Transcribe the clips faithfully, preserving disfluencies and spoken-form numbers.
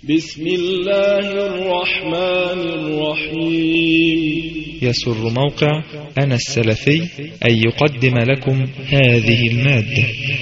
بسم الله الرحمن الرحيم. يسر موقع أنا السلفي أن يقدم لكم هذه المادة.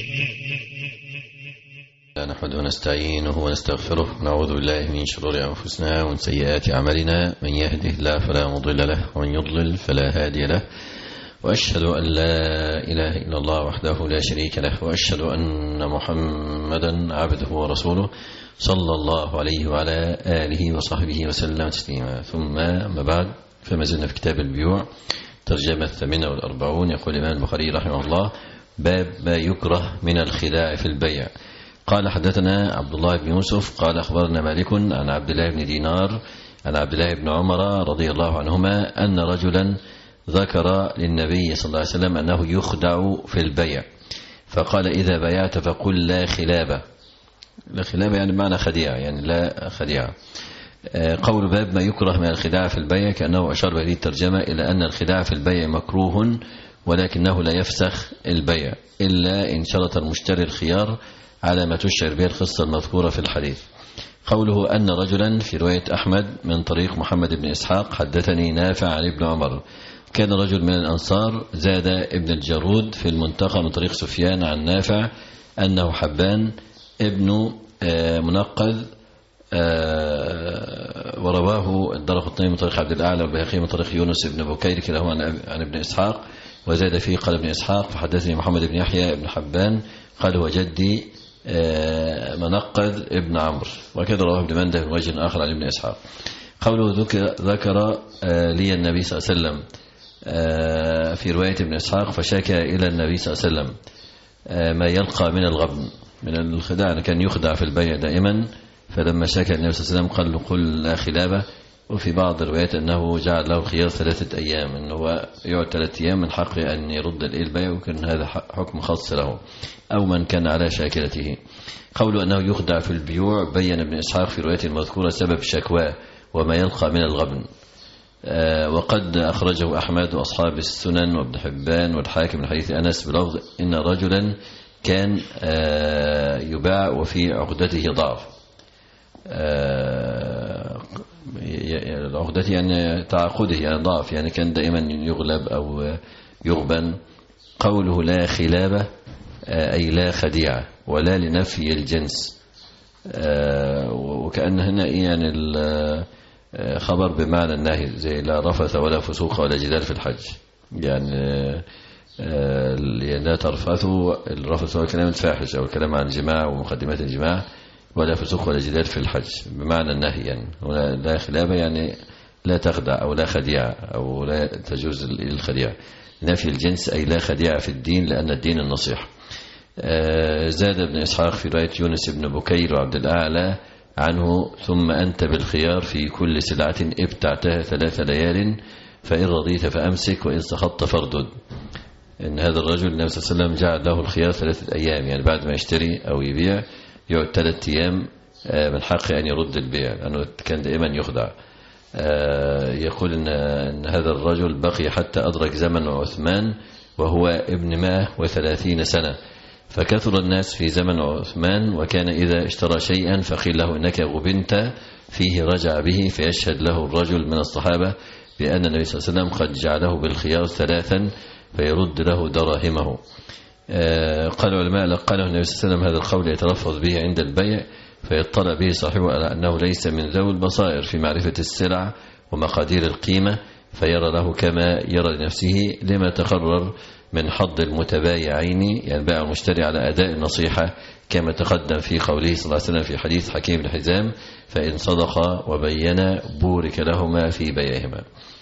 نحمده ونستعينه ونستغفره، نعوذ بالله من شرور أنفسنا ومن سيئات أعمالنا، من يهده الله فلا مضل له ومن يضلل فلا هادي له، وأشهد أن لا إله إلا الله وحده لا شريك له، وأشهد أن محمدا عبده ورسوله صلى الله عليه وعلى آله وصحبه وسلم تسليما. ثم ما بعد، فما زلنا في كتاب البيوع، ترجمة الثامنة والأربعون. يقول الإمام البخاري رحمه الله: باب ما يكره من الخداع في البيع. قال: حدثنا عبد الله بن يوسف قال: أخبرنا مالك عن عبد الله بن دينار عن عبد الله بن عمر رضي الله عنهما أن رجلا ذكر للنبي صلى الله عليه وسلم أنه يخدع في البيع، فقال: إذا بيعت فقل لا خلابة. لا خلابة يعني معنى خديعة، يعني لا خديعة. قول باب ما يكره من الخداع في البيع، كأنه أشار بهذه الترجمة إلى أن الخداع في البيع مكروه، ولكنه لا يفسخ البيع إلا إن شرط المشتري الخيار على ما تشعر به القصة المذكورة في الحديث. قوله أن رجلا في رواية أحمد من طريق محمد بن إسحاق: حدثني نافع عن ابن عمر. كان رجل من الأنصار زاد ابن الجرود في المنتقى من طريق سفيان عن نافع أنه حبان ابن منقذ، ورواه الدارقطني من طريق عبد الأعلى والبيهقي من طريق يونس بن بكير كلاهما عن ابن إسحاق، وزاد فيه قال ابن إسحاق: فحدثني محمد بن يحيى بن حبان قال: هو جدي منقذ ابن عمرو. وكذا رواه ابن منده من وجه آخر عن ابن إسحاق. قوله ذكر, ذكر لي النبي صلى الله عليه وسلم في رواية ابن إسحاق: فشكى إلى النبي صلى الله عليه وسلم ما يلقى من الغبن من الخداع، كان يخدع في البيع دائما، فلما شكى النبي صلى الله عليه وسلم قال له: قل لا خلابة. وفي بعض الروايات أنه جعل له الخيار ثلاثة أيام، أنه يقعد ثلاثة أيام من حقه أن يرد البيع، وكان هذا حكم خاص له أو من كان على شاكلته. قوله أنه يخدع في البيوع، بين ابن إسحاق في رواية المذكورة سبب شكواه وما يلقى من الغبن. آه وقد أخرجه أحمد وأصحاب السنن وابن حبان والحاكم من حديث أنس بلفظ: إن رجلا كان آه يباع وفي عقدته ضعف. آه العقدة يعني تعاقده، يعني ضعف، يعني كان دائما يغلب أو يغبن. قوله لا خلابة أي لا خديعة، ولا لنفي الجنس. وكأن هنا يعني الخبر بمعنى النهي، زي لا رفث ولا فسوق ولا جدال في الحج، يعني لا ترفثوا. الرفث هو الكلام الفاحش أو الكلام عن الجماع ومقدمات الجماع، ولا فسوق ولا جدال في الحج بمعنى النهي. يعني لا خلابة يعني لا تخدع أو لا خديعة أو لا تجوز الخديعة. نفي الجنس أي لا خديعة في الدين، لأن الدين النصيحة. زاد ابن إسحاق في رواية يونس بن بكير وعبد الأعلى عنه: ثم أنت بالخيار في كل سلعة ابتعتها ثلاث ليال، فإن رضيت فأمسك وإن سخطت فاردد. إن هذا الرجل النبي صلى الله عليه وسلم جعل له الخيار ثلاثة أيام، يعني بعد ما يشتري أو يبيع يقعد ثلاثة أيام من حقه أن يرد البيع، لأنه كان دائما يخدع. يقول إن, إن هذا الرجل بقي حتى أدرك زمن عثمان وهو ابن مائة وثلاثين سنة، فكثر الناس في زمن عثمان، وكان إذا اشترى شيئا فقيل له: إنك غبنت فيه، رجع به، فيشهد له الرجل من الصحابة بأن النبي صلى الله عليه وسلم قد جعله بالخيار ثلاثا فيرد له دراهمه. قال العلماء: قاله النبي صلى الله عليه وسلم هذا القول يتلفظ به عند البيع، فيطلع به صاحبه على أنه ليس من ذوي البصائر في معرفة السلع ومقادير القيمة، فيرى له كما يرى لنفسه، لما تقرر من حظ المتبايعين، يعني البائع المشتري، على أداء النصيحة، كما تقدم في قوله صلى الله عليه وسلم في حديث حكيم بن حزام: فإن صدقا وبينا بورك لهما في بيعهما.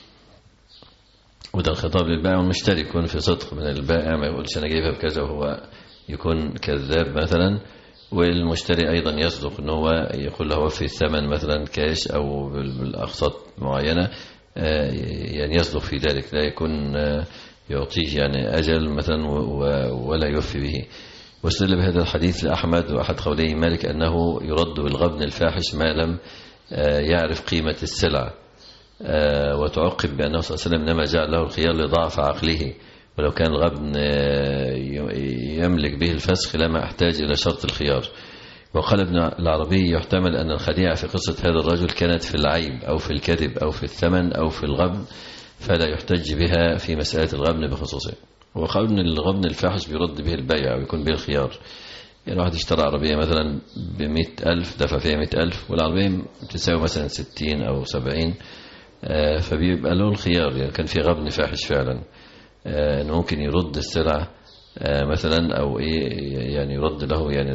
وده الخطاب للبائع والمشتري، يكون في صدق من البائع، ما يقولش أنا جايبها بكذا وهو يكون كذاب مثلا، والمشتري أيضا يصدق أنه هو يقول له وفي الثمن مثلا كاش أو بالأقساط معينة، يعني يصدق في ذلك، لا يكون يعطيه يعني أجل مثلا ولا يوفي به. واستدل بهذا الحديث لأحمد وأحد قولي مالك أنه يرد بالغبن الفاحش ما لم يعرف قيمة السلع، وتعقب بأنه صلى الله عليه وسلم إنما جعل له الخيار لضعف عقله، ولو كان الغبن يملك به الفسخ لما احتاج إلى شرط الخيار. وقال ابن العربي يحتمل أن الخديعة في قصة هذا الرجل كانت في العيب أو في الكذب أو في الثمن أو في الغبن، فلا يحتج بها في مسألة الغبن بخصوصه. وقال أن الغبن الفاحش بيرد به البيع ويكون به الخيار. يعني واحد اشترى عربية مثلا بمئة ألف دفع فيها مئة ألف والعربية تساوي مثلا ستين أو سبعين، فبيبقى له الخيار. يعني كان في غبن فاحش فعلا، أنه ممكن يرد السلعة مثلا أو إيه، يعني يرد له يعني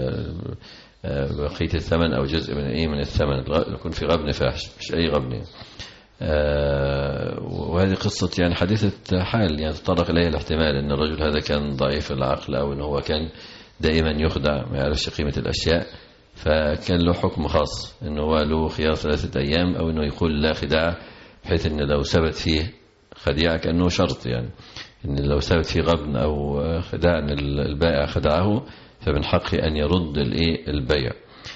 بقية الثمن أو جزء من إيه من الثمن. يكون في غبن فاحش مش أي غبن. وهذه قصة يعني حديثة حال، يعني تطرق إليها الاحتمال أن الرجل هذا كان ضعيف العقل أو أنه هو كان دائما يخدع ما يعرفش قيمة الأشياء، فكان له حكم خاص أنه هو له خيار ثلاثة أيام أو أنه يقول لا خداع، بحيث أن لو ثبت فيه خديعة كأنه شرط، يعني أن لو ثبت فيه غبن أو خداع أن البائع خدعه فمن حقه أن يرد البيع.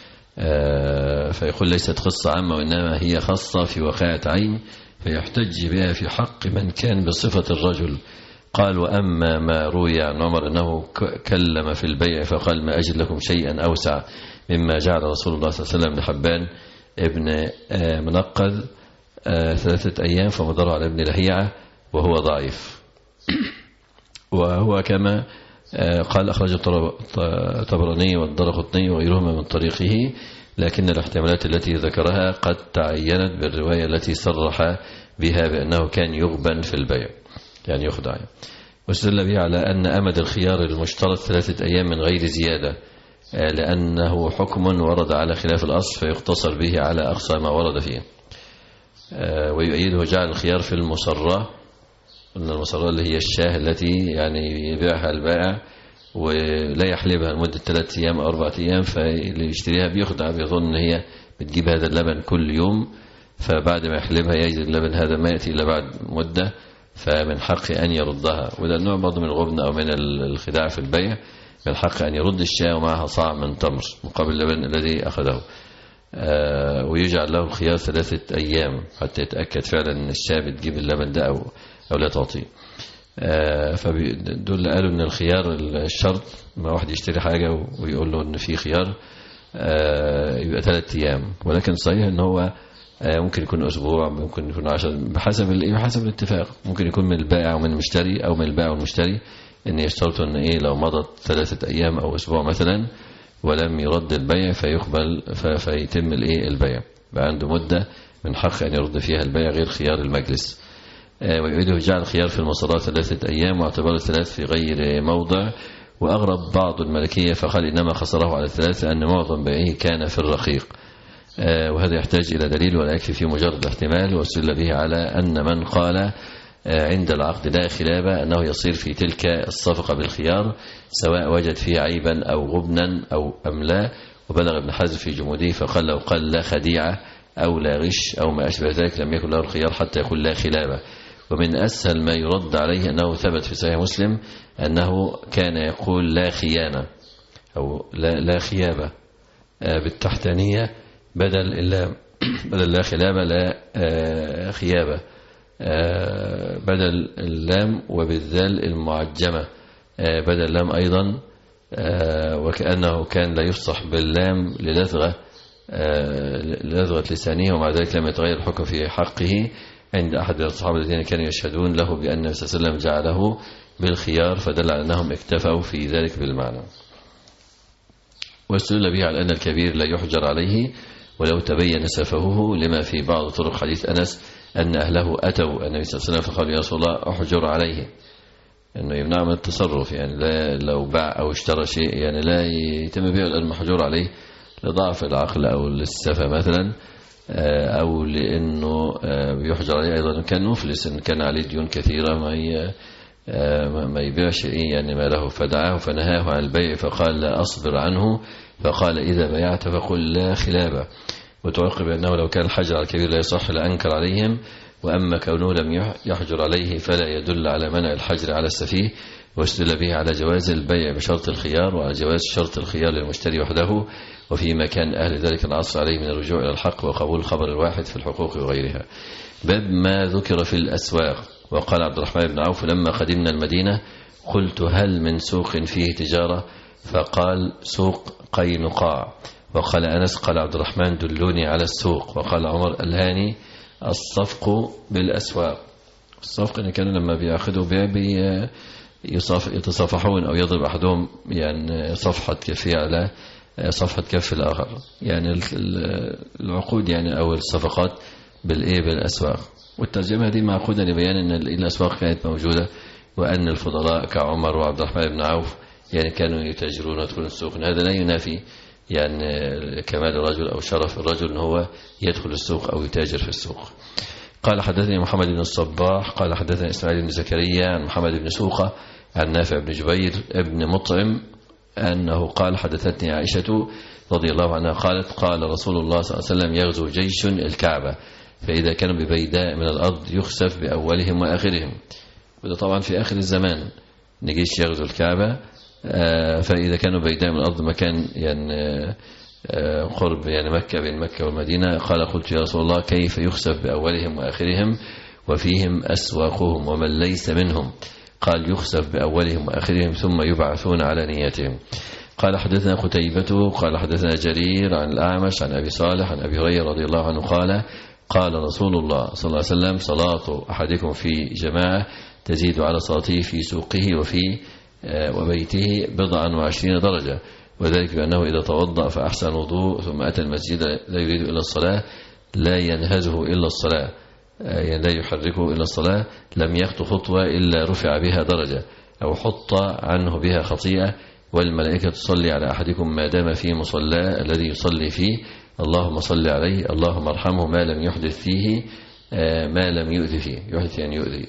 فيقول ليست قصة عامة وإنما هي خاصة في وقائع عين، فيحتج بها في حق من كان بصفة الرجل. قال وأما ما روي عن عمر أنه كلم في البيع فقال ما أجد لكم شيئا أوسع مما جعل رسول الله صلى الله عليه وسلم لحبان ابن منقذ ثلاثة أيام فمضر على ابن لهيعة وهو ضعيف. وهو كما قال أخرج الطبراني والدارقطني وغيرهما من طريقه، لكن الاحتمالات التي ذكرها قد تعينت بالرواية التي صرح بها بأنه كان يغبن في البيع، يعني يخدع. واستدل به على أن أمد الخيار المشترط ثلاثة أيام من غير زيادة، لأنه حكم ورد على خلاف الأصل فيقتصر به على أقصى ما ورد فيه. ويؤيده جعل الخيار في المصرة، أن المصرة اللي هي الشاه التي يعني يبيعها البائع ولا يحلبها لمدة ثلاثة أيام أو أربعة أيام، فاللي يشتريها بيخدع بيظن أن هي بتجيب هذا اللبن كل يوم، فبعد ما يحلبها يجد اللبن هذا ما يأتي إلا بعد مدة، فمن حق أن يردها. وده نوع برضه من الغبن أو من الخداع في البيع، من حق أن يرد الشاة ومعها صاع من تمر مقابل اللبن الذي أخذه. آه ويجعل له الخيار ثلاثة أيام حتى يتأكد فعلا أن الشاة بتجيب اللبن ده أو, أو لا تعطيه. آه فدول قالوا أن الخيار الشرط ما واحد يشتري حاجة ويقول له أن في خيار آه يبقى ثلاثة أيام، ولكن صحيح أن هو ممكن يكون أسبوع، ممكن يكون عشر، بحسب بحسب الاتفاق. ممكن يكون من البائع ومن المشتري أو من البائع والمشتري أن يشترطوا أن إيه لو مضت ثلاثة أيام أو أسبوع مثلا ولم يرد البيع فيقبل فيتم الإيه البيع، بقى عنده مدة من حق أن يرد فيها البيع غير خيار المجلس. ويريده جعل الخيار في المصادرات ثلاثة أيام واعتبار الثلاث في غير موضع. وأغرب بعض الملكية فقال إنما خسره على الثلاثة أن معظم بيعه كان في الرقيق، وهذا يحتاج إلى دليل ولا يكفي فيه مجرد احتمال. واستدل به على أن من قال عند العقد لا خلابة أنه يصير في تلك الصفقة بالخيار سواء وجد فيه عيبا أو غبنا أو أم لا. وبلغ ابن حزم في جموده فقال لو قال لا خديعة أو لا غش أو ما أشبه ذلك لم يكن له الخيار حتى يقول لا خلابة. ومن أسهل ما يرد عليه أنه ثبت في صحيح مسلم أنه كان يقول لا خيانة أو لا, لا خيابة بالتحتانية بدل اللام، بدل لا خلابة لا خيابة بدل اللام، وبالذال المعجمة بدل اللام أيضا، وكأنه كان لا يفصح باللام للذغة لذغة لسانه، ومع ذلك لم يتغير الحكم في حقه عند أحد الصحابة الذين كانوا يشهدون له بأن النبي صلى الله عليه وسلم جعله بالخيار، فدل على أنهم اكتفوا في ذلك بالمعنى. واستدل به على أن الكبير لا يحجر عليه ولو تبين سفهه، لما في بعض طرق حديث أنس أن أهله أتوا النبي صلى الله عليه وسلم فقالوا يا رسول الله أحجر عليه، أنه يمنع من التصرف، يعني لا لو باع أو اشترى شيء يعني لا يتم بيع المحجور عليه لضعف العقل أو للسفة مثلا، أو لأنه يحجر عليه أيضا كان مفلس، إن كان عليه ديون كثيرة ما ما يبيعش إيه يعني ما له، فدعاه فنهاه عن البيع فقال لا أصبر عنه، فقال إذا بيعت فقل لا خلابة. وتعقب أنه لو كان الحجر على الكبير لا يصح لأنكر عليهم، وأما كونه لم يحجر عليه فلا يدل على منع الحجر على السفيه. واستدل به على جواز البيع بشرط الخيار وعلى جواز شرط الخيار للمشتري وحده، وفيما كان أهل ذلك العصر عليه من الرجوع إلى الحق وقبول الخبر الواحد في الحقوق وغيرها. باب ما ذكر في الأسواق. وقال عبد الرحمن بن عوف لما قدمنا المدينة قلت هل من سوق فيه تجارة؟ فقال سوق قينقاع. وقال أنس قال عبد الرحمن دلوني على السوق. وقال عمر الهاني الصفق بالأسواق. الصفق إن كانوا لما بيأخذوا بيع بي يتصافحون أو يضرب أحدهم يعني صفحة كفية على صفحة كف الآخر، يعني العقود يعني أو الصفقات بالإيه بالأسواق. والترجمة دي معقودة لبيان أن الأسواق كانت موجودة، وأن الفضلاء كعمر وعبد الرحمن بن عوف يعني كانوا يتاجرون ويدخلون السوق. هذا لا ينافي يعني كمال الرجل أو شرف الرجل أن هو يدخل السوق أو يتاجر في السوق. قال حدثني محمد بن الصباح قال حدثني إسماعيل بن زكريا عن محمد بن سوقة عن نافع بن جبير ابن مطعم أنه قال حدثتني عائشة رضي الله عنها قالت قال رسول الله صلى الله عليه وسلم يغزو جيش الكعبة فإذا كانوا ببيداء من الأرض يخسف بأولهم وآخرهم. وده طبعا في آخر الزمان نجيش يغزو الكعبة، فإذا كانوا بيداء من الأرض مكان يعني قرب يعني مكة بين مكة والمدينة. قال قلت يا رسول الله كيف يخسف بأولهم وآخرهم وفيهم أسواقهم ومن ليس منهم؟ قال يخسف بأولهم وآخرهم ثم يبعثون على نيتهم. قال حدثنا قتيبة قال حدثنا جرير عن الأعمش عن أبي صالح عن أبي هريرة رضي الله عنه قال قال رسول الله صلى الله عليه وسلم صلاة أحدكم في جماعة تزيد على صلاته في سوقه وفي وبيته بضعا وعشرين درجة، وذلك بأنه إذا توضأ فأحسن وضوء ثم أتى المسجد لا يريد إلا الصلاة لا ينهزه إلا الصلاة يعني لا يحركه إلا الصلاة لم يخطو خطوة إلا رفع بها درجة أو حط عنه بها خطيئة، والملائكة تصلي على أحدكم ما دام في مصلاه الذي يصلي فيه اللهم صل عليه اللهم ارحمه ما لم يحدث فيه ما لم يؤذي فيه يحدث يعني يؤذي.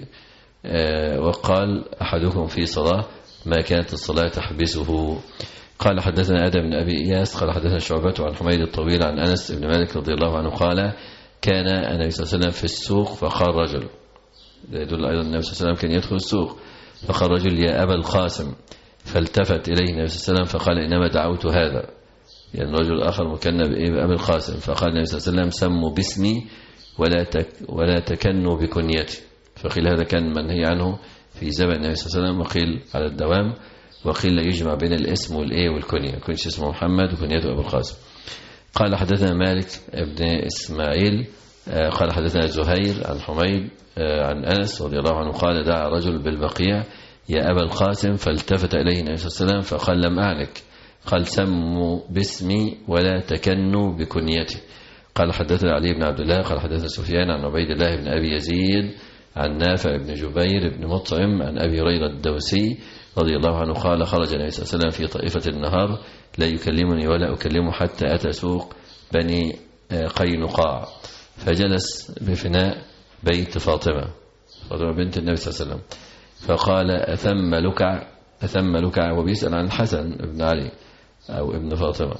وقال أحدكم في صلاة ما كانت الصلاة تحبسه. قال حدثنا آدم بن أبي إياس قال حدثنا شعبة عن حميد الطويل عن أنس بن مالك رضي الله عنه قال كان النبي صلى الله عليه وسلم في السوق فقال رجل، يدل أيضا النبي صلى الله عليه وسلم كان يدخل السوق، فقال رجل يا أبا القاسم، فالتفت إليه النبي صلى الله عليه وسلم فقال إنما دعوت هذا، يعني رجل آخر مكنى بأبي القاسم، فقال النبي صلى الله عليه وسلم سموا باسمي ولا تك ولا تكنوا بكنيتي. فقيل هذا كان منهي عنه في زمن النبي صلى الله عليه وسلم، وقيل على الدوام، وقيل لا يجمع بين الاسم والإيه والكنية، يكونش اسمه محمد وكنيته أبو القاسم. قال حدثنا مالك ابن إسماعيل قال حدثنا زهير عن حميد عن أنس رضي الله عنه قال دعا رجل بالبقيع يا أبا القاسم، فالتفت إليه النبي صلى الله عليه وسلم فقال لم أعنك، قال سموا باسمي ولا تكنوا بكنيتي. قال حدثنا علي بن عبد الله قال حدثنا سفيان عن عبيد الله بن أبي يزيد عن نافع بن جبير بن مطعم عن أبي هريرة الدوسي رضي الله عنه قال خرج النبي صلى الله عليه وسلم في طائفة النهار لا يكلمني ولا أكلمه حتى أتى سوق بني قينقاع فجلس بفناء بيت فاطمة فاطمة بنت النبي صلى الله عليه وسلم فقال أثم لكع أثم لكع وبيسأل عن الحسن بن علي أو ابن فاطمة،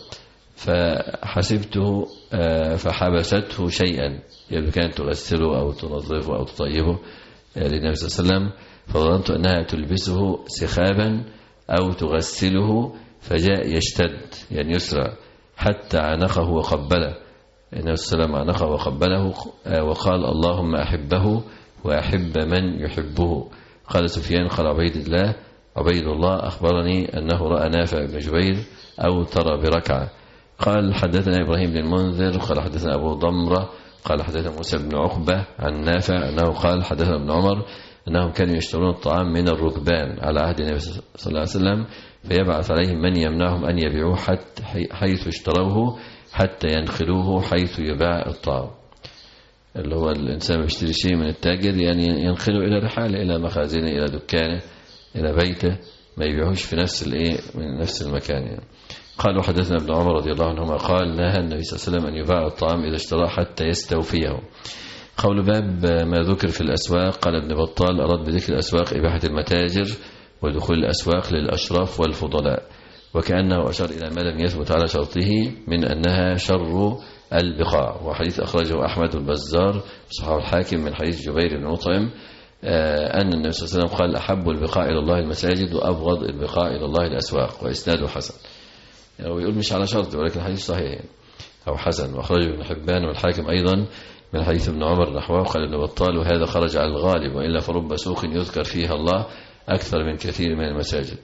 فحسبته فحبسته شيئا يعني كانت تغسله أو تنظفه أو تطيبه للنبي صلى الله عليه وسلم، فظننت أنها تلبسه سخابا أو تغسله، فجاء يشتد يعني يسرع حتى عنقه وقبله النبي صلى الله عليه وسلم عنقه وقبله وقال اللهم أحبه وأحب من يحبه. قال سفيان قال عبيد الله عبيد الله أخبرني أنه رأى نافع بن جبير أو ترى بركعة. قال حدثنا إبراهيم بن المنذر قال حدثنا أبو ضمرة قال حدثنا موسى بن عقبة عن نافع أنه قال حدثنا ابن عمر أنهم كانوا يشترون الطعام من الركبان على عهد النبي صلى الله عليه وسلم، فيبعث عليهم من يمنعهم أن يبيعوه حتى حيث اشتروه حتى ينخلوه حيث يباع الطعام. اللي هو الإنسان بيشتري شيء من التاجر يعني ينخله إلى رحاله إلى مخازنه إلى دكانه إلى بيته، ما يبيعوش في نفس الإيه من نفس المكان يعني. قالوا حدثنا ابن عمر رضي الله عنهما قال نهى النبي صلى الله عليه وسلم أن يباع الطعام إذا اشتراه حتى يستوفيه. قول باب ما ذكر في الأسواق. قال ابن بطال أراد بذكر الأسواق إباحة المتاجر ودخول الأسواق للأشراف والفضلاء، وكأنه أشار إلى ما لم يثبت على شرطه من أنها شر البقاع، وحديث أخرجه أحمد البزار صححه الحاكم من حديث جبير بن مطعم أن النبي صلى الله عليه وسلم قال أحب البقاع إلى الله المساجد وأبغض البقاع إلى الله الأسواق، وإسناده حسن. يعني ويقول مش على شرط ولكن حديث صحيح أو حسن، وأخرجه ابن حبان والحاكم أيضا من حديث ابن عمر نحوه. قال ابن بطال وهذا خرج على الغالب، وإلا فرب سوق يذكر فيها الله أكثر من كثير من المساجد.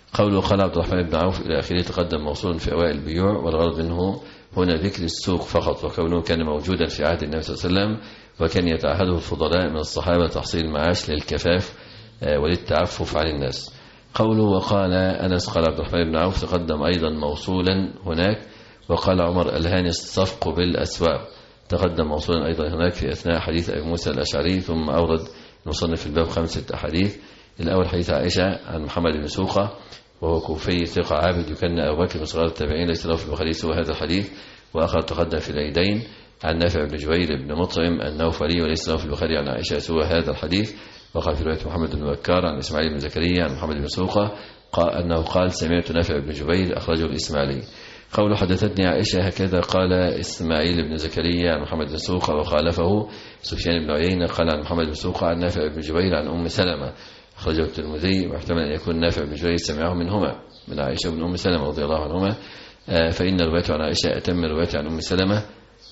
قوله قال عبد الرحمن بن عوف إلى آخره تقدم موصول في أوائل البيوع، والغرض منه هنا ذكر السوق فقط، وكونه كان موجودا في عهد النبي صلى الله عليه وسلم، وكان يتعهده الفضلاء من الصحابة تحصيل المعاش للكفاف وللتعفف عن الناس. قوله وقال أنس قال عبد الرحمن بن عوف تقدم أيضا موصولا هناك. وقال عمر الهاني الصفق بالأسواق، تقدم موصولا أيضا هناك في أثناء حديث أبي موسى الأشعري. ثم أورد المصنف في الباب خمسة أحاديث. الأول حديث عائشة عن محمد بن سوقة وهو كوفي ثقة عابد يكن أبو بكر من صغار التابعين، ليس له في البخاري سوى هذا الحديث. وآخر تقدم في العيدين عن نافع بن جبير بن مطعم النوفلي، وليس له في البخاري عن عائشة سوى هذا الحديث. وقال في رواية محمد بن بكار عن إسماعيل بن زكريا عن محمد بن سوقة قال أنه قال سمعت نافع بن جبير أخرجه الإسماعيلي. قول حدثتني عائشة هكذا قال إسماعيل بن زكريا عن محمد بن سوقة، وخالفه سفيان بن عيينة قال عن محمد بن سوقة عن نافع بن جبير عن أم سلمة أخرجه الترمذي، واحتمل أن يكون نافع بن جبير سمعه منهما من عائشة بن أم سلمة رضي الله عنهما، فإن روايته عن عائشة أتم روايته عن أم سلمة،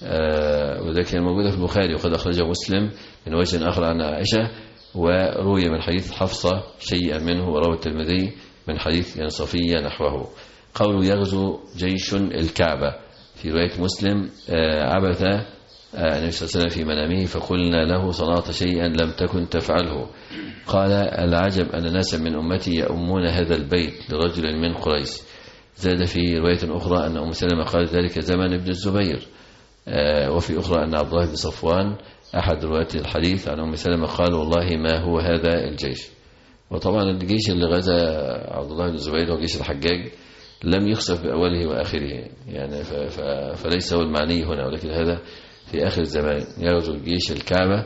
وذلك موجودة في البخاري، وقد أخرجه مسلم من وجه آخر عن عائشة، وروي من حديث حفصة شيئا منه، وروى الترمذي من حديث صفية نحوه. قول يغزو جيش الكعبة في رواية مسلم عبث النبي صلى الله عليه وسلم في منامه فقلنا له صنعت شيئا لم تكن تفعله. قال العجب أن ناسا من أمتي يؤمون هذا البيت لرجل من قريش. زاد في رواية أخرى أن أم سلمة قالت ذلك زمان ابن الزبير، وفي أخرى أن عبد الله بن صفوان أحد رواة الحديث عن أم سلمة قال والله ما هو هذا الجيش. وطبعا الجيش اللي غزا عبد الله بن الزبير هو جيش الحجاج، لم يخسف بأوله وآخره يعني، فليس هو المعني هنا، ولكن هذا في آخر الزمان يغزو الجيش الكعبة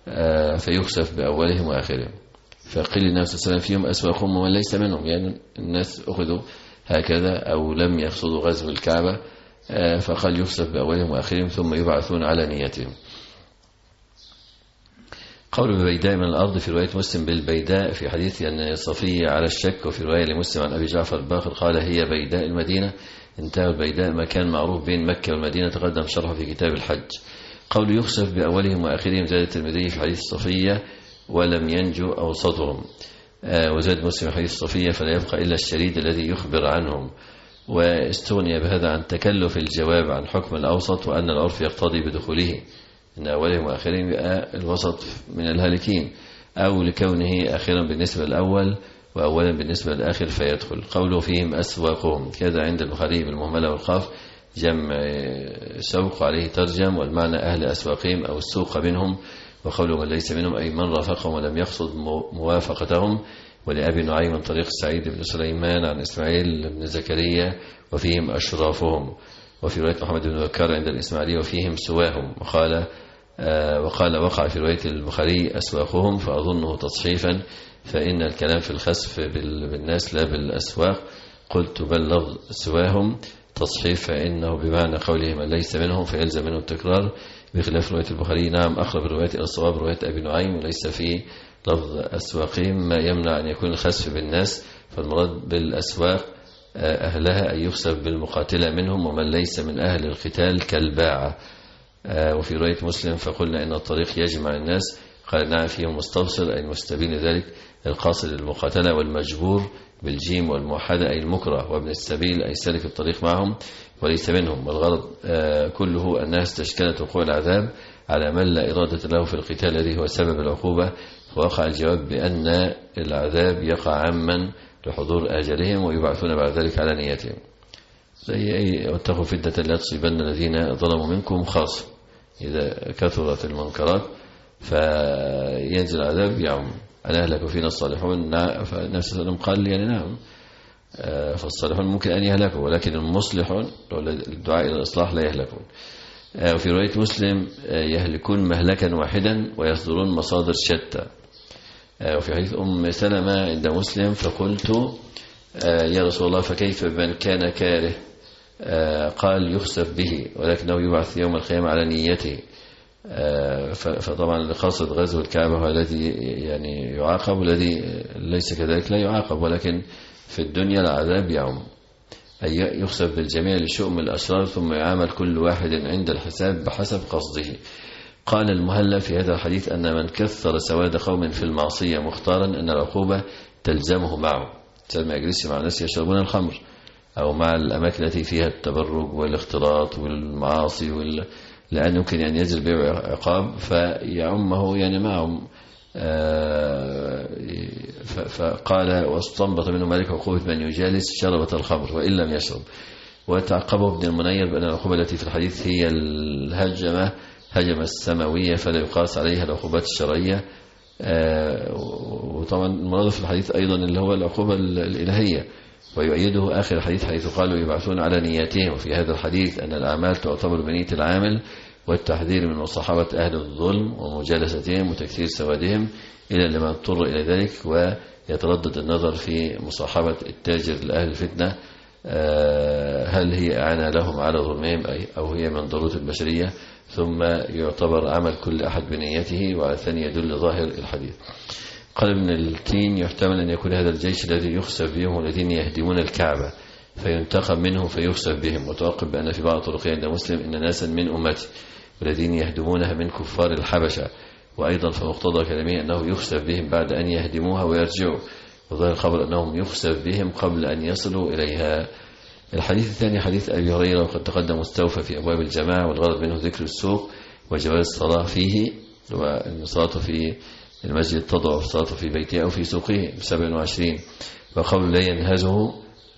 فيخسف بأولهم وآخرهم. فقيل النبي صلى الله عليه وسلم فيهم أسواقهم ومن ليس منهم، يعني الناس أخذوا هكذا أو لم يقصدوا غزو الكعبة، فقال يخسف بأولهم وآخرهم ثم يبعثون على نيتهم. قول البيداء من الأرض في رواية مسلم بالبيداء في حديث أن صفية على الشك، وفي رواية لمسلم عن أبي جعفر الباقر قال هي بيداء المدينة. انتهى البيداء مكان معروف بين مكة والمدينة تقدم شرحه في كتاب الحج. قول يخسف بأولهم وآخرهم زاد الترمذي في حديث صفية ولم ينجو أوسطهم، وزاد مسلم حديث صفية فلا يبقى إلا الشريد الذي يخبر عنهم. واستغني بهذا عن تكلف الجواب عن حكم الأوسط، وأن العرف يقتضي بدخوله إن أولهم وآخرهم يبقى الوسط من الهالكين، أو لكونه آخرا بالنسبة للأول وأولا بالنسبة للآخر فيدخل. قوله فيهم أسواقهم كذا عند البخاري بالمهملة والقاف جمع سوق عليه ترجم، والمعنى أهل أسواقهم أو السوق منهم. وقوله من ليس منهم أي من رافقهم ولم يقصد موافقتهم. ولأبي نعيم من طريق سعيد بن سليمان عن إسماعيل بن زكريا وفيهم أشرافهم. وفي رواية محمد بن بكار عند الإسماعيلي وفيهم سواهم. وقال آه وقال وقع في رواية البخاري أسواقهم، فأظنه تصحيفا، فإن الكلام في الخسف بالناس لا بالأسواق. قلت بل لفظ سواهم تصحيف، فإنه بمعنى قولهم ليس منهم فيلزم منه التكرار، بخلاف رواية البخاري. نعم أقرب الرواية إلى الصواب رواية أبي نعيم، وليس في لفظ أسواقهم ما يمنع أن يكون الخسف بالناس، فالمراد بالأسواق أهلها أن يخسف بالمقاتلة منهم، ومن ليس من أهل القتال كالباعة. وفي رواية مسلم فقلنا إن الطريق يجمع الناس، قال نعم فيهم مستبصر أي المستبين ذلك القاصد للمقاتلة، والمجبور بالجيم والموحدة أي المكره، وابن السبيل أي سلك الطريق معهم وليس منهم. والغرض كله أنها استشكلت وقوع العذاب على من لا إرادة له في القتال الذي هو سبب العقوبة، فوقع الجواب بأن العذاب يقع عمن لحضور آجالهم ويبعثون بعد ذلك على نيتهم. زي أي واتقوا فتنة لا تصيبن الذين ظلموا منكم خاصة، إذا كثرت المنكرات فينزل العذاب يعم. أنا أهلك فينا الصالحون، فالنبي صلى الله عليه وسلم قال يعني نعم فالصالحون ممكن أن يهلكوا، ولكن المصلحون الدعاء إلى الإصلاح لا يهلكون. وفي رواية مسلم يهلكون مهلكا واحدا ويصدرون مصادر شتى. وفي حديث أم سلمة عند مسلم فقلت يا رسول الله فكيف بمن كان كاره؟ قال يخسف به ولكنه يبعث يوم القيامة على نيته. فطبعا اللي قاصد غزو الكعبة هو الذي يعني يعاقب، والذي ليس كذلك لا يعاقب، ولكن في الدنيا العذاب يعم، أي يخسف بالجميع لشؤم الأشرار، ثم يعامل كل واحد عند الحساب بحسب قصده. قال المهلب في هذا الحديث أن من كثر سواد قوم في المعصية مختارا أن العقوبة تلزمه معه، ما يجلس مع الناس يشربون الخمر أو مع الأماكن التي فيها التبرج والاختلاط والمعاصي وال... لأن يمكن أن ينزل به عقاب فيعمه يعني معهم. فقال واستنبط منه مالك عقوبة من يجالس شربة الخمر وإن لم يشرب. وتعقبه ابن المنير بأن العقوبة التي في الحديث هي الهجمة هجمة السماوية فلا يقاس عليها العقوبات الشرعية. وطبعا المراد في الحديث أيضا اللي هو العقوبة الإلهية. ويؤيده آخر الحديث حيث قالوا يبعثون على نياتهم. وفي هذا الحديث أن الأعمال تعتبر بنية العامل والتحذير من مصاحبة أهل الظلم ومجالستهم وتكثير سوادهم إلى لما اضطر إلى ذلك. ويتردد النظر في مصاحبة التاجر لأهل الفتنة هل هي أعانة لهم على ظلمهم أو هي من ضرورة البشرية. ثم يعتبر عمل كل أحد بنيته. وعلى الثاني يدل ظاهر الحديث. قال ابن التين يحتمل أن يكون هذا الجيش الذي يخسف بهم الذين يهدمون الكعبة فينتقم منهم فيخسف بهم. وتوقف بأن في بعض طرقه عند مسلم إن ناسا من أمتي والذين يهدمونها من كفار الحبشة. وأيضا فمقتضى كلامه أنه يخسف بهم بعد أن يهدموها ويرجعوا. وظاهر الخبر أنهم يخسف بهم قبل أن يصلوا إليها. الحديث الثاني حديث أبي هريرة وقد تقدم مستوفى في أبواب الجماعة والغرض منه ذكر السوق وجواز الصلاة فيه. والصلاة في المسجد تضع الصلاة في بيته أو في سوقه بسبع وعشرين. وقول لا ينهزه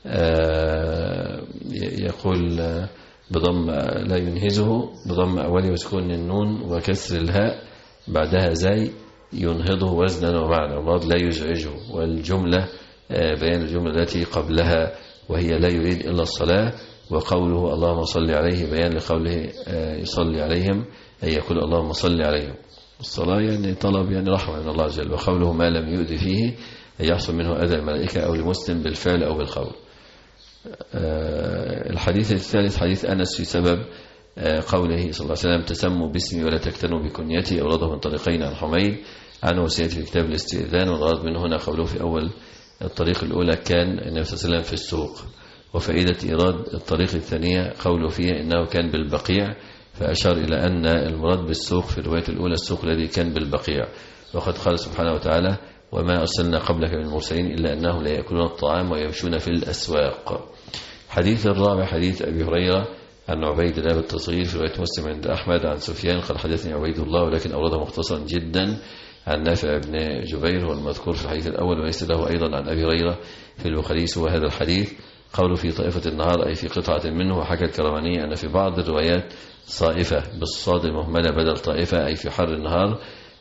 يقول بضم لا ينهزه بضم أولي وسكون النون وكسر الهاء بعدها زي ينهضه وزنا ومعنى. المراد لا يزعجه. والجملة بيان الجملة التي قبلها وهي لا يريد إلا الصلاة. وقوله اللهم صل عليه بيان لقوله يصلي عليهم أي يقول اللهم صل عليهم. الصلاة يعني طلب يعني رحمة من الله عز وجل. وقوله ما لم يؤذي فيه أي يحصل منه أذى الملائكة أو المسلم بالفعل أو بالقول. الحديث الثالث حديث أنس في سبب قوله صلى الله عليه وسلم تسموا باسمي ولا تكتنوا بكنيتي. أورده من طريقين عن حميد عنه وسيأتي في كتاب الاستئذان. والغرض منه هنا قوله في أول الطريق الأولى كان النبي صلى الله عليه وسلم في السوق. وفائدة إيراد الطريق الثانية قوله فيها إنه كان بالبقيع فأشار إلى أن المراد بالسوق في الرواية الأولى السوق الذي كان بالبقيع. وقد قال سبحانه وتعالى وما أرسلنا قبلك من المرسلين إلا أنهم لا يأكلون الطعام ويمشون في الأسواق. حديث الرابع حديث أبي هريرة عن عبيد الله بالتصغير في رواية مسلم عند أحمد عن سفيان قال حدثني عبيد الله ولكن أورده مختصرا جدا عن نافع بن جبير هو المذكور في الحديث الأول. وليس له أيضا عن أبي هريرة في البخاري سوى هذا الحديث. قوله في طائفة النهار أي في قطعة منه. وحكى الكرماني أن في بعض الروايات صائفة بالصاد المهملة بدل طائفة أي في حر النهار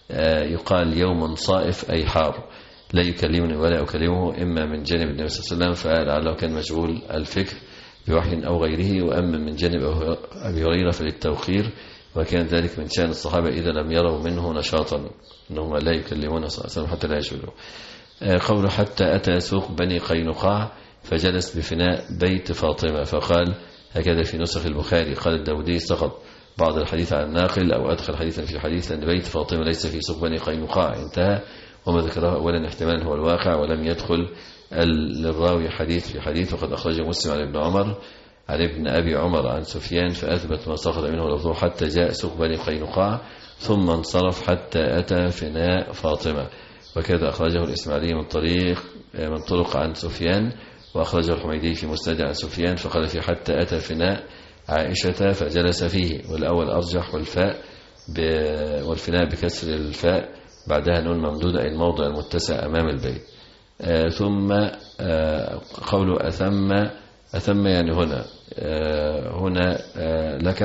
يقال يوم صائف أي حار لا يكلمني ولا أكلمه إما من جانب النبي صلى الله عليه وسلم فلعله كان مشغول الفكر بوحي أو غيره. وأما من جانب أبي هريرة فللتوقير. وكان ذلك من شأن الصحابة إذا لم يروا منه نشاطا أنهم لا يكلمون صلى الله عليه وسلم حتى لا يشغلوا. قوله حتى أتى سوق بني قينقاع فجلس بفناء بيت فاطمة فقال هكذا في نسخ البخاري. قال الداودي سقط بعض الحديث عن الناقل أو أدخل حديثا في الحديث لأن بيت فاطمة ليس في سوق بني قينقاع انتهى. وما ذكره أولا احتمال هو الواقع ولم يدخل للراوي حديث في حديث. وقد أخرج مسلم عن ابن عمر عن ابن أبي عمر عن سفيان فأثبت ما سقط منه لفظه حتى جاء سوق بني قينقاع ثم انصرف حتى أتى فناء فاطمة. وكذا أخرجه الإسماعيلي من طريق من طرق عن سفيان. وأخرجه الحميدي في مسند عن سفيان فقال في حتى أتى فناء عائشة فجلس فيه. والأول أرجح والفاء ب... والفناء بكسر الفاء بعدها نون ممدودة أي الموضع المتسع أمام البيت. آه ثم آه قوله أثم أثم يعني هنا آه هنا آه لك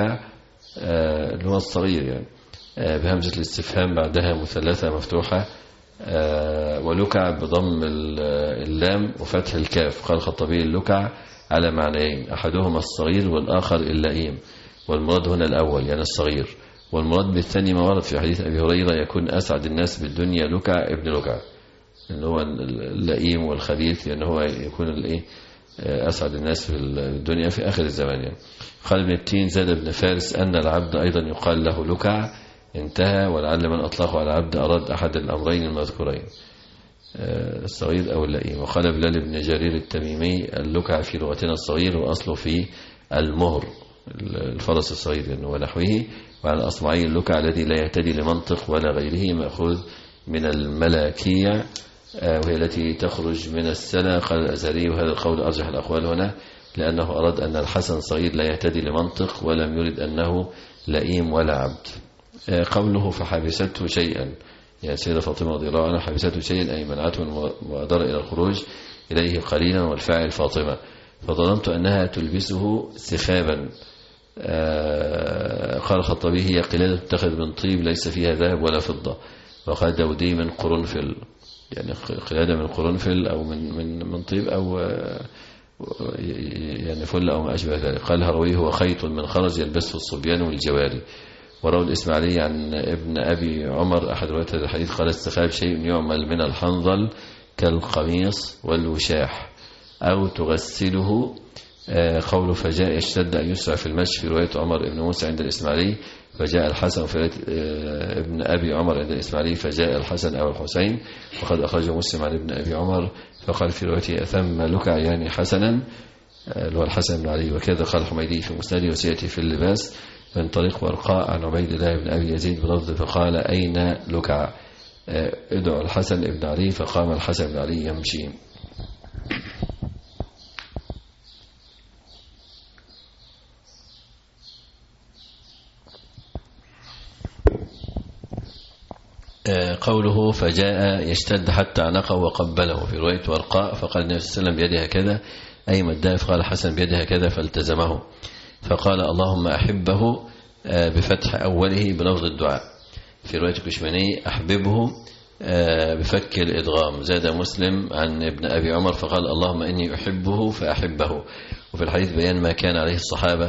آه اللي هو الصغير يعني آه بهمزة الاستفهام بعدها مثلثة مفتوحة آه ولكع بضم اللام وفتح الكاف. قال الخطابي اللكع على معنيين أحدهما الصغير والآخر اللئيم. والمراد هنا الأول يعني الصغير. والمراد بالثاني ما ورد في حديث أبي هريرة يكون أسعد الناس بالدنيا لكع ابن لكع إن هو اللئيم والخبيث لأنه هو يكون الإيه أسعد الناس في الدنيا في آخر الزمان يعني. قال ابن التين زاد ابن فارس أن العبد أيضا يقال له لكع انتهى. ولعل من أطلقه على العبد أراد أحد الأمرين المذكورين الصغير أو اللئيم. وقال بلال بن جرير التميمي اللكع في لغتنا الصغير وأصله في المهر الفرس الصغير يعني ونحوه. وعلى الأصمعي اللكع الذي لا يهتدي لمنطق ولا غيره مأخوذ من الملاكية وهي التي تخرج من السنة. قال الأزهري وهذا القول أرجح الأقوال هنا، لأنه أراد أن الحسن صغير لا يهتدي لمنطق، ولم يرد أنه لئيم ولا عبد. قوله فحبسته شيئا، يعني سيدة فاطمة رضي الله عنها حبسته شيئا أي منعته المبادرة إلى الخروج إليه قليلا، والفاعل فاطمة، فظننت أنها تلبسه سخابا. قال الخطابي هي قلادة تتخذ من طيب ليس فيها ذهب ولا فضة. وقال داودي من قرنفل، يعني قلادة من قرنفل أو من من من طيب أو يعني فل أو ما أشبه ذلك. قال الهروي هو خيط من خرز يلبسه الصبيان والجواري. وروى الإسماعيلي عن ابن أبي عمر أحد رواية هذا الحديث قال السخاب شيء يعمل من الحنظل كالقميص والوشاح أو تغسله. قوله فجاء يشتد أن يسرع في المشي في رواية عمر ابن موسى عند الإسماعيلي، فجاء الحسن في رواية ابن أبي عمر عند الإسماعيلي فجاء الحسن أو الحسين، وقد أخرجه مسلم عن ابن أبي عمر فقال في روايته أثم لكع يعني حسنا اللي هو الحسن بن علي. وكذا قال الحميدي في مسنده وسيأتي في اللباس من طريق ورقاء عن عبيد الله بن أبي يزيد بلفظ فقال أين لكع ادعو الحسن بن علي، فقام الحسن بن علي يمشي. قوله فجاء يشتد حتى عنقه وقبله في رواية ورقاء فقال النبي صلى الله عليه وسلم بيده هكذا أي مداه، فقال حسن بيده هكذا فالتزمه، فقال اللهم أحبه بفتح أوله بلفظ الدعاء. في رواية كشماني أحببه بفك الإدغام. زاد مسلم عن ابن أبي عمر فقال اللهم إني أحبه فأحبه. وفي الحديث بيان ما كان عليه الصحابة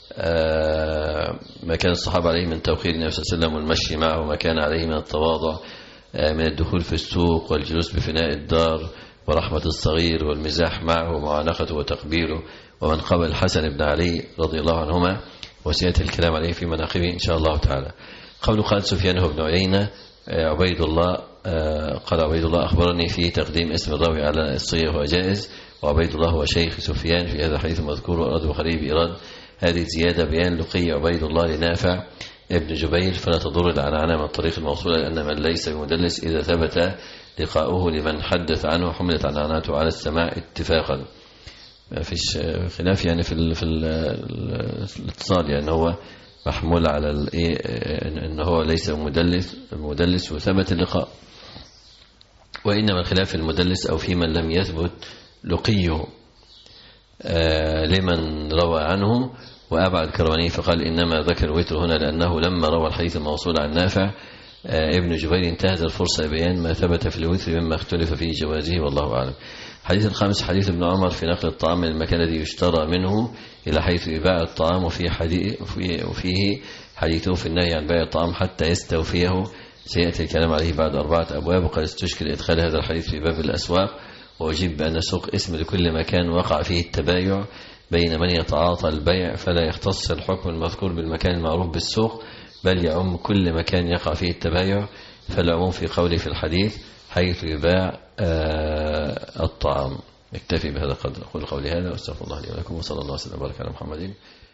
ما كان الصحابة عليه من توقير النبي صلى الله عليه وسلم والمشي معه، وما كان عليه من التواضع من الدخول في السوق والجلوس بفناء الدار ورحمة الصغير والمزاح معه ومعانقته وتقبيله. ومن قبل الحسن بن علي رضي الله عنهما، وسيأتي الكلام عليه في مناقبه إن شاء الله تعالى. قول قال سفيان بن عيينة عبيد الله قال عبيد الله أخبرني في تقديم اسم الراوي على الصيغ وجائز، وعبيد الله هو شيخ سفيان في هذا الحديث المذكور، وأراد البخاري بإيراد هذه زيادة بيان لقي عبيد الله لنافع ابن جبير، فلا تضر العنعنة من الطريق الموصولة، لأن من ليس بمدلس إذا ثبت لقاؤه لمن حدث عنه حملت عنعناته على السماع اتفاقا. ما فيش خلاف يعني في ال في ال الاتصال، يعني هو محمول على الايه ان هو ليس مدلس مدلس وثبت اللقاء. وإنما الخلاف في المدلس أو في من لم يثبت لقيه لمن روى عنه. وأبعد الكرواني فقال إنما ذكر الوتر هنا لأنه لما روى الحديث الموصول عن نافع ابن جبير انتهز الفرصة بيان ما ثبت في الوتر مما اختلف فيه جوازه والله أعلم. حديث الخامس حديث ابن عمر في نقل الطعام من المكان الذي يشترى منه إلى حيث يباع الطعام، وفيه حديث وفيه حديثه في النهي عن بيع الطعام حتى يستوفيه، سيأتي الكلام عليه بعد أربعة أبواب. وقد استشكل إدخال هذا الحديث في باب الأسواق، وأجيب بأن السوق اسم لكل مكان وقع فيه التبايع بين من يتعاطى البيع، فلا يختص الحكم المذكور بالمكان المعروف بالسوق، بل يعم كل مكان يقع فيه التبايع. فالعموم في قوله في الحديث حيث يباع الطعام. اكتفي بهذا القدر. أقول قولي هذا واستغفر الله لي ولكم، وصلى الله وسلم وبارك على محمد